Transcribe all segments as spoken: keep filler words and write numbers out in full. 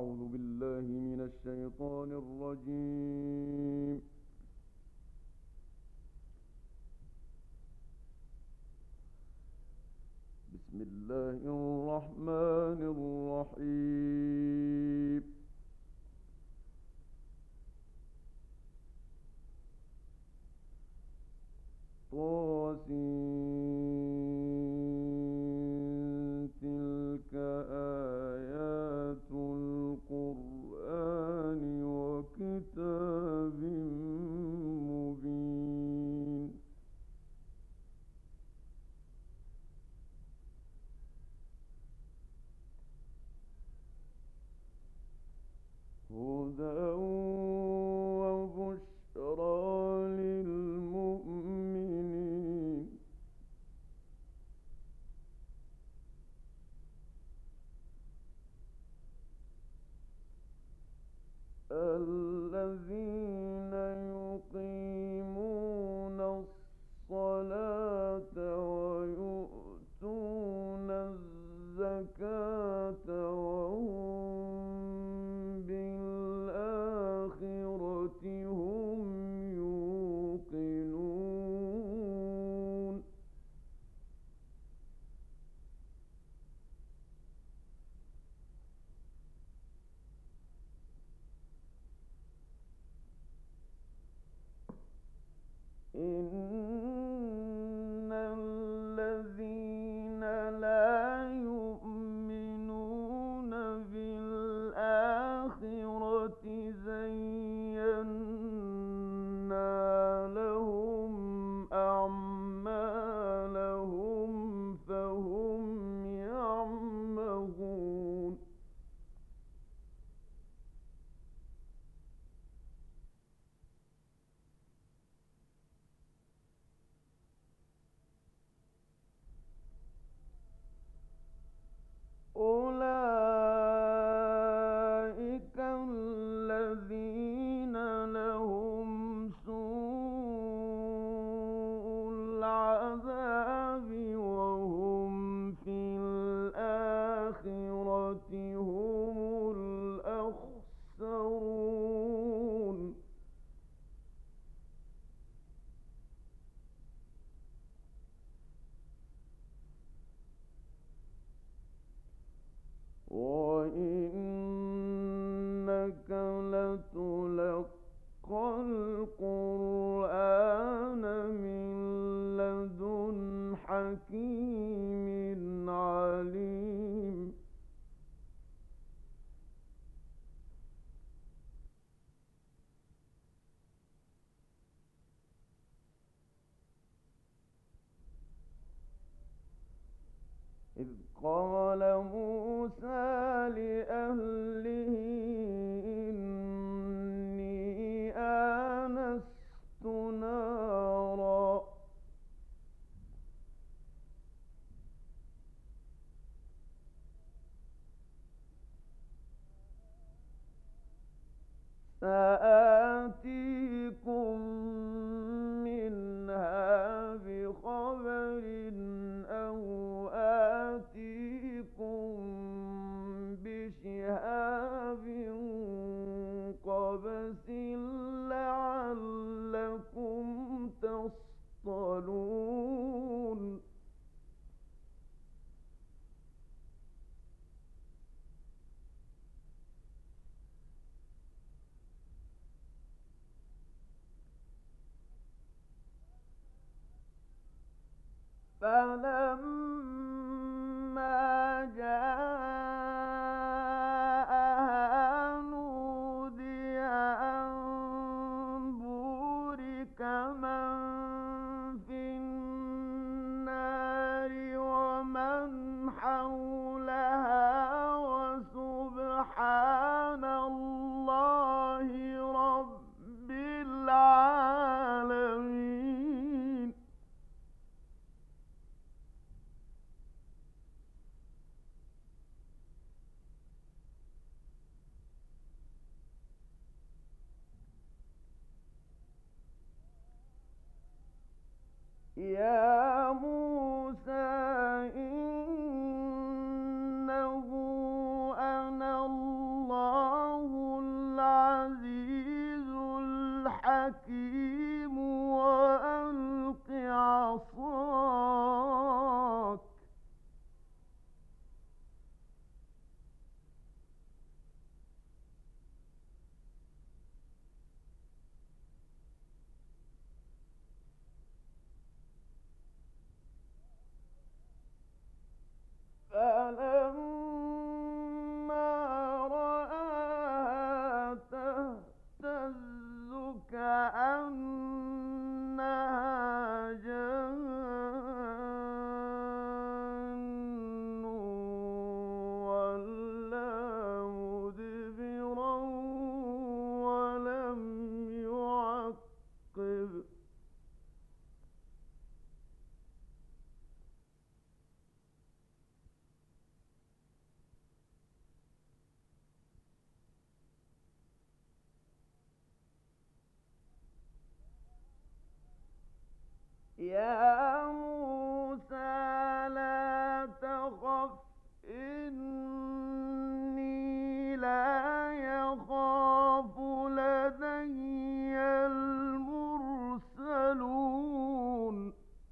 أعوذ بالله من الشيطان الرجيم. بسم الله الرحمن الرحيم. طاسين تلك آيات القرآن وكتاب مبين. هدى وبشرى للمؤمنين. الذين يقيمون الصلاة ويؤتون الزكاة وهم بالآخرة هم يوقنون. إن الذين لا يؤمنون بالآخرة زينا لهم أعمالهم فهم يعمهون. أولئك الذين لهم سوء العذاب وهم في الآخرة هم الأخسرون. وإنك لتلقى القرآن من لدن حكيم عليم. إذ قال موسى لأهله إني آنست نارا سآتيكم منها بخبر أو آتيكم بشهاب يخاف لدي المرسلون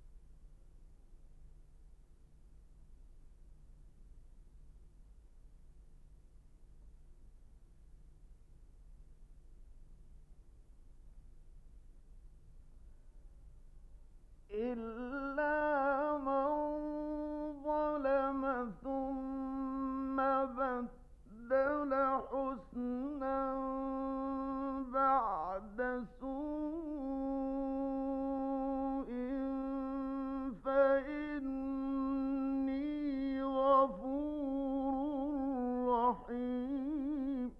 إلا من ظلم ثم بدل حسنا بعد سوء فإني غفور رحيم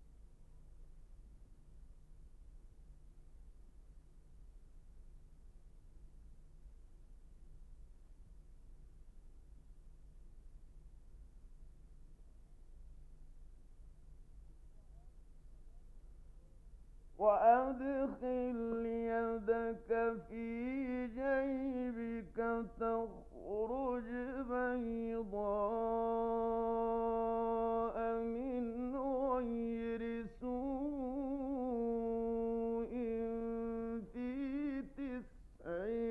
وأدخل يدك في جيبك تخرج بيضاء من غير سوء في تسع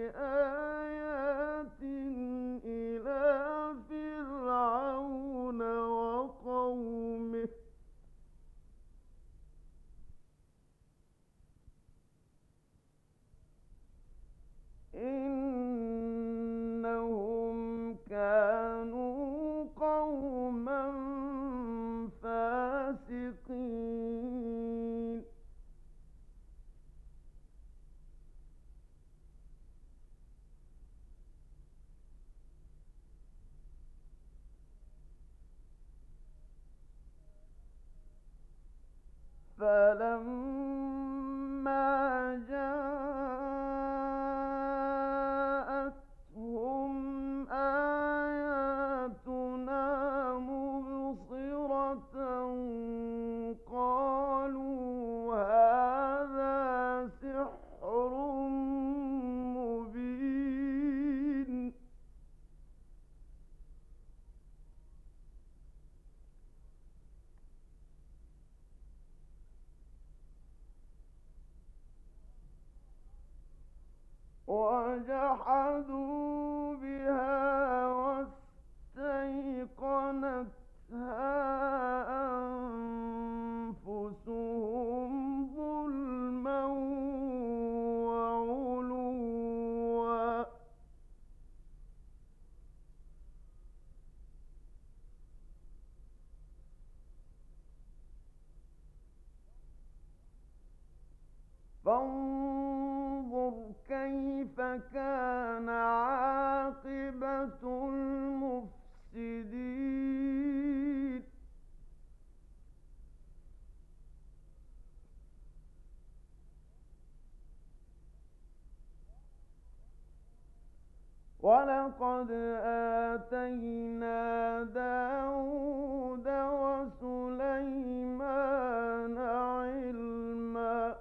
آيات إلى فرعون وقومه إنهم كانوا قوما فاسقين فلما جاءتهم آياتنا مبصرة قالوا هذا سحر مبين وجحدوا بها واستيقنتها أنفسهم ظلما وعلوا فانظر كيف كان عاقبة المفسدين ولقد آتينا داود وسليمان علما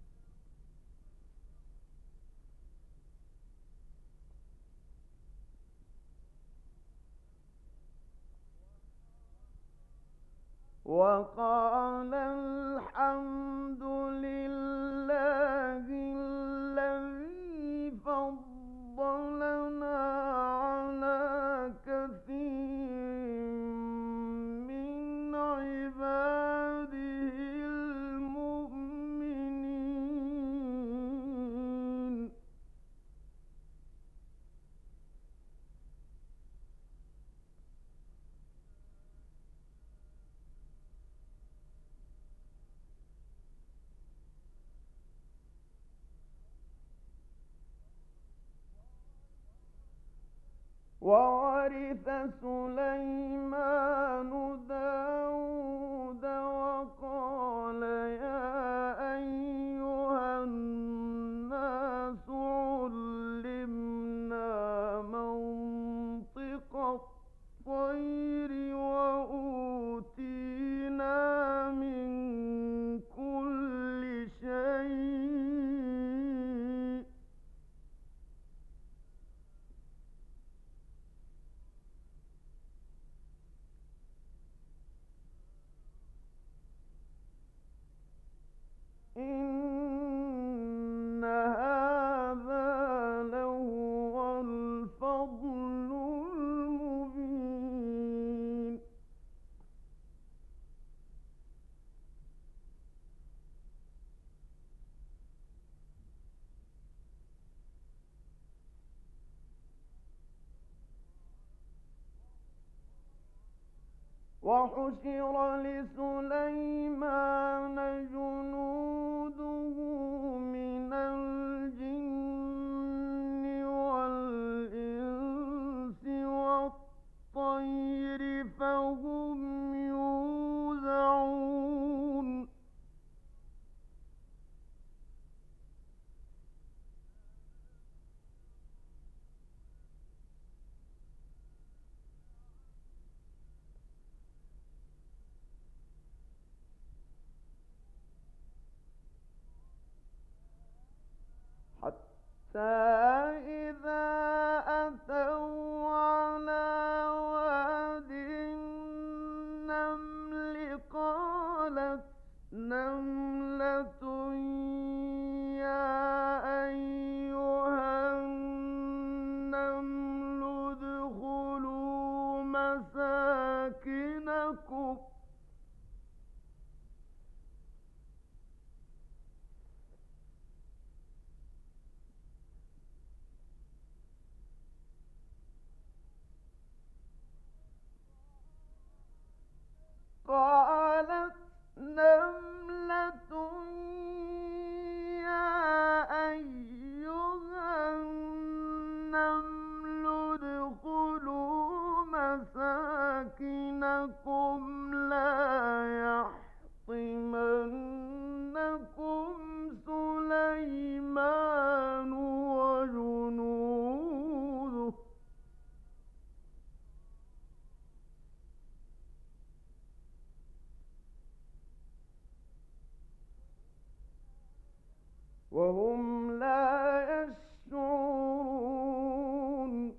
وقال الحمد لله الذي فضلنا على كثير من عباده المؤمنين وورث سليمان داود وقال يا أيها الناس علمنا منطق الطير وأوتينا من كل شيء وحشر لسليمان جنوده من الجن والإنس والطير فهم يوزعون حتى إذا أتوا على واد النمل قالت نملة يا أيها النمل ادخلوا مساكنكم قالت نملة يا أيها النمل ادخلوا مساكنكم لا يحطمنكم سليمان وجنوده وهم لا يشعرون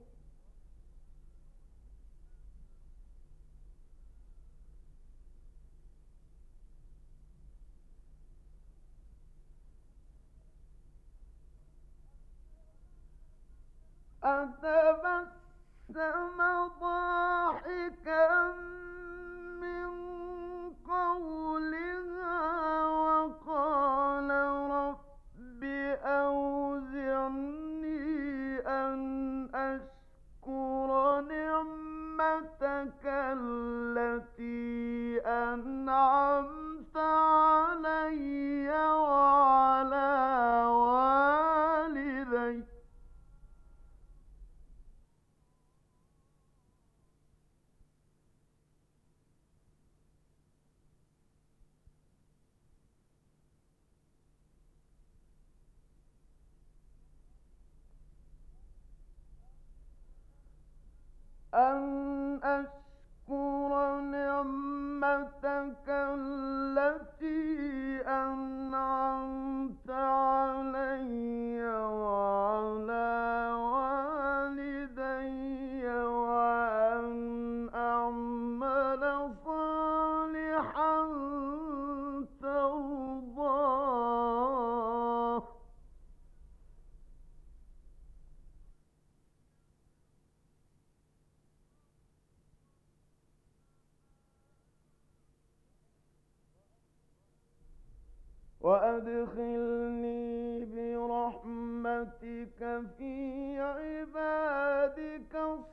أتبسم ضاحكا من قولها وقال رب أوزعني أن أشكر نعمتك التي أنعمت علي وعلى والدي أن أشكر نعمتك التي أنعمت علي وعلى والدي وأن أعمل صالحا ترضاه وأدخلني برحمتك في عبادك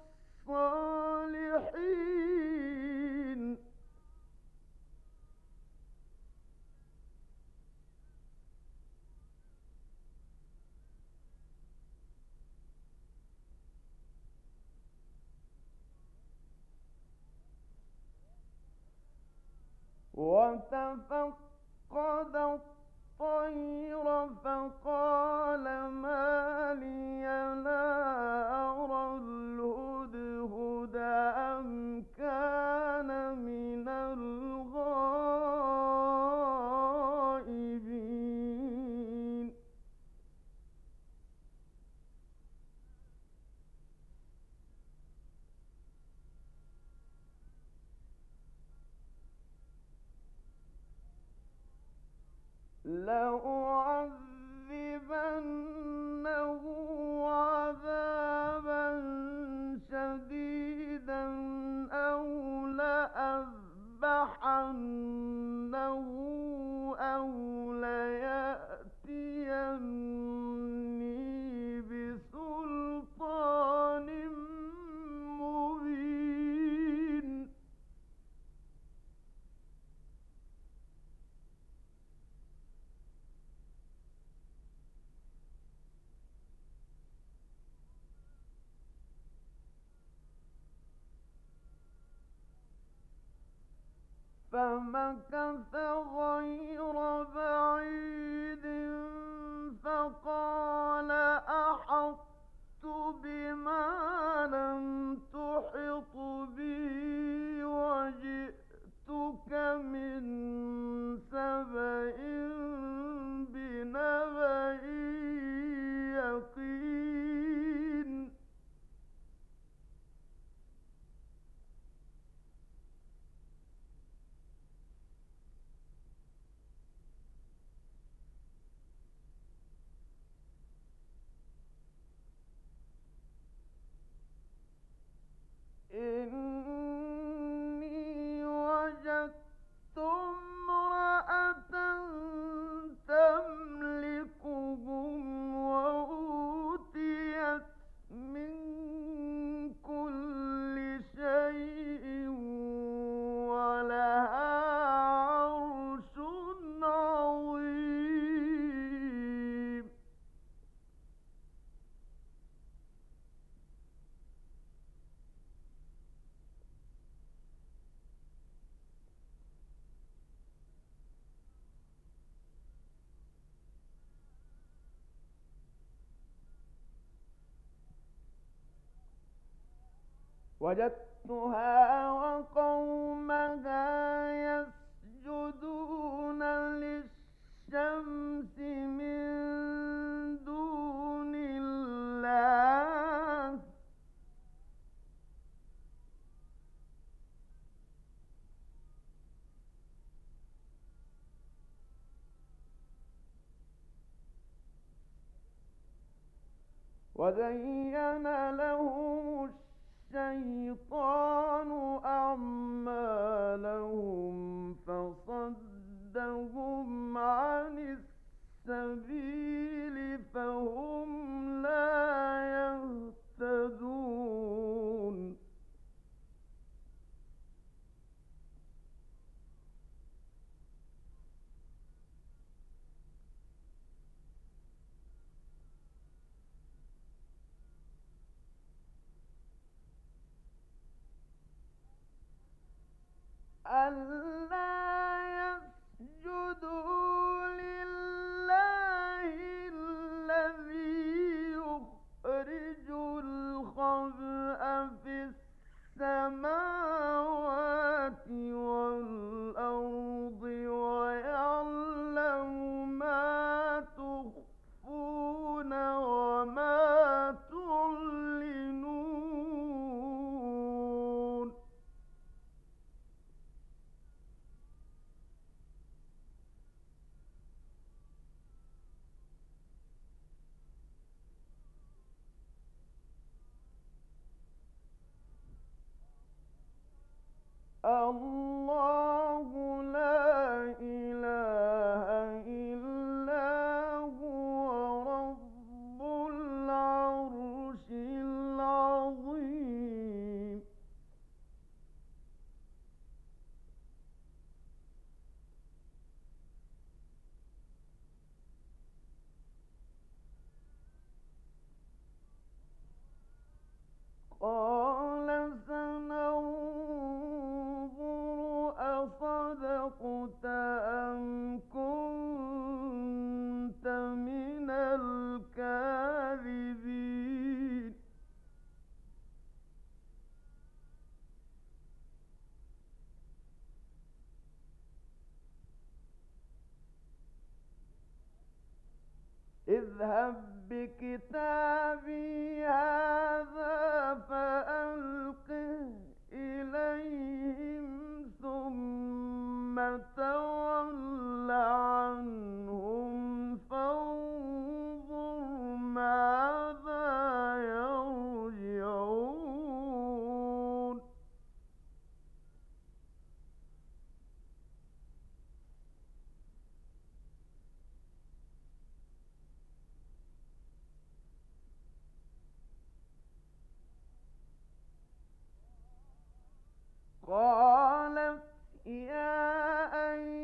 الصالحين وتفقد الطير فقال ما لي لا أرى الهدهد أم كان من الغائبين لأعذبنه عذابا شديدا أو لأذبحنه أو ليأتيني بسلطان مبين فمكث غير بعيد فقال أحطت بما لم تحط به وجئتك من سبأ بنبأ يقين. إني وجدت امرأة تملكهم وأوتيت من كل شيء ولها عرش عظيم. وجدتها وقومها يسجدون للشمس من دون الله وزين لهم الشيطان أعمالهم فصدهم عن السبيل فهم لا يهتدون. ألا يسجدوا لله الذي يخرج الخبأ في السماوات والأرض ويعلم ما تخفون وما تعلنون. الله لا إله إلا هو رب العرش العظيم. قال سننظر أصدقت أم كنت من الكاذبين. اذهب بكتابي هذا فألقه إليهم ثم تول عنهم فانظر ماذا يرجعون. قالت يا أيها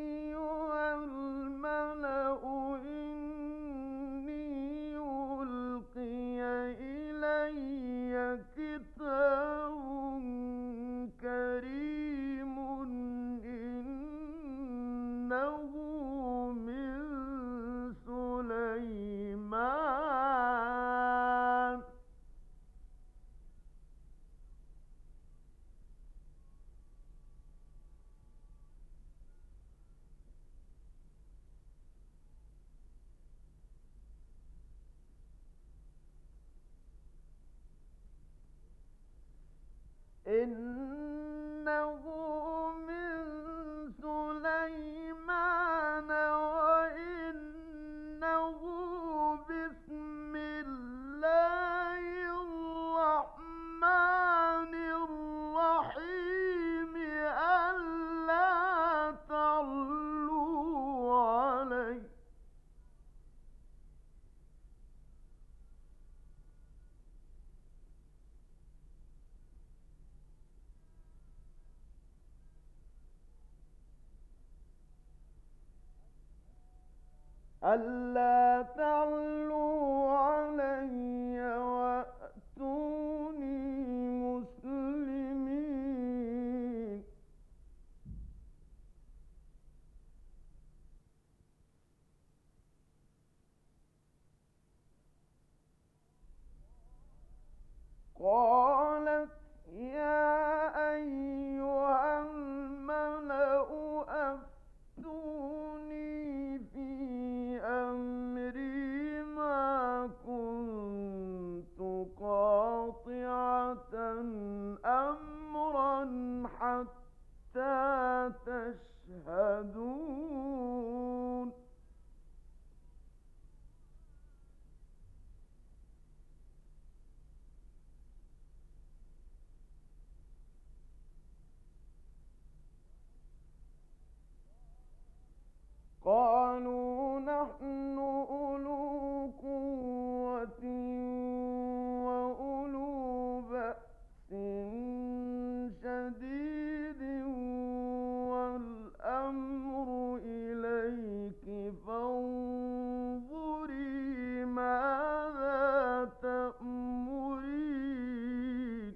ألا تعلوا علي وأتوني مسلمين. قالت يا أيها الملأ أفتوني في أمري ما كنت قاطعة أمرا حتى تشهدون. قالوا نحن أولو قوة وأولو بأس شديد والأمر إليك فانظري ماذا تأمرين.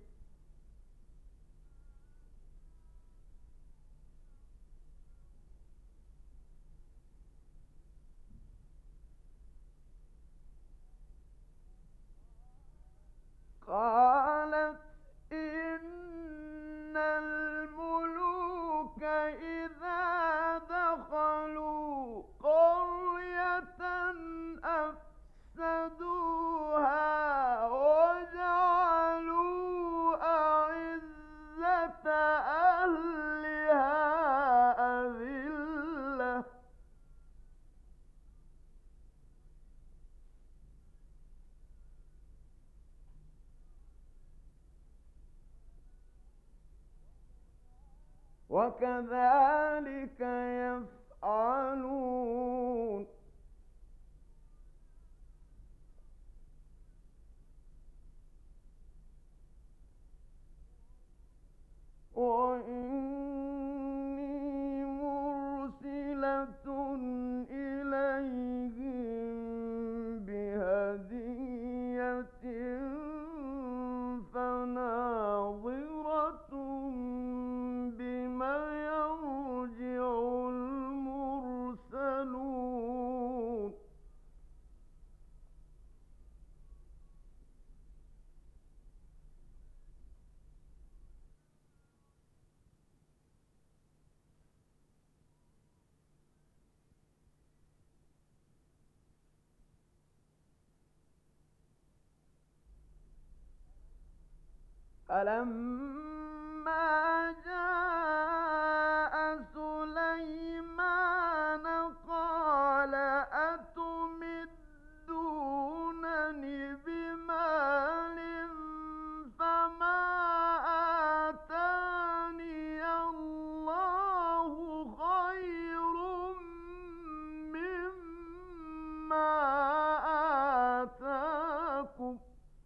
قالت إن الملوك إذا دخلوا قرية أفسدوها وجعلوا أعزة أهلها أذلة. وكذلك يفعلون. وإني مرسلة إليهم بهدية فناظرة بما يرجع المرسلون. فلما جاء سليمان قال أتمدونني بمال فما آتاني الله خير مما آتاكم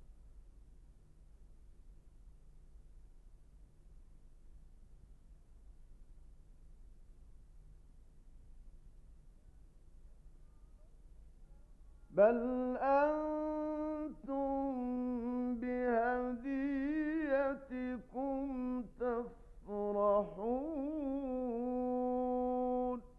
بل أنتم بهديتكم تفرحون.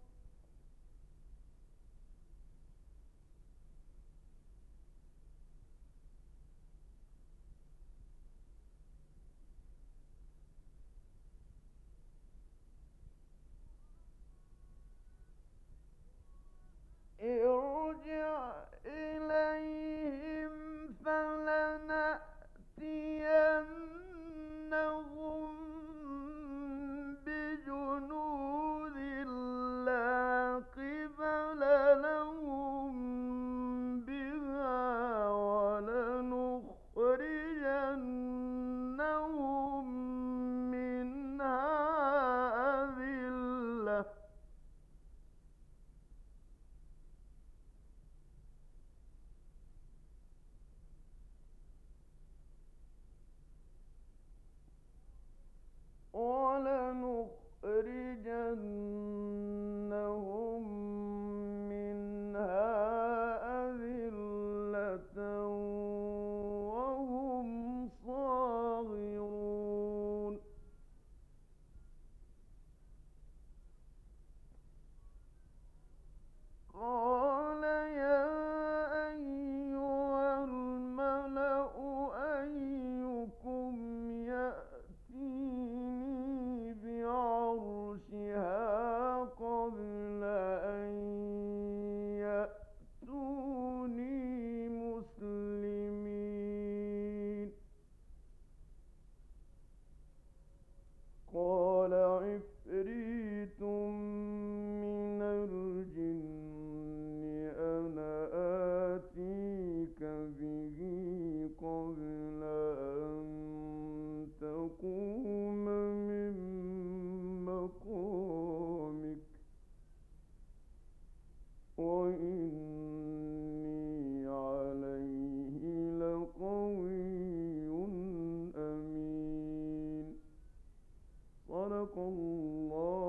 ارجع إليهم صدق الله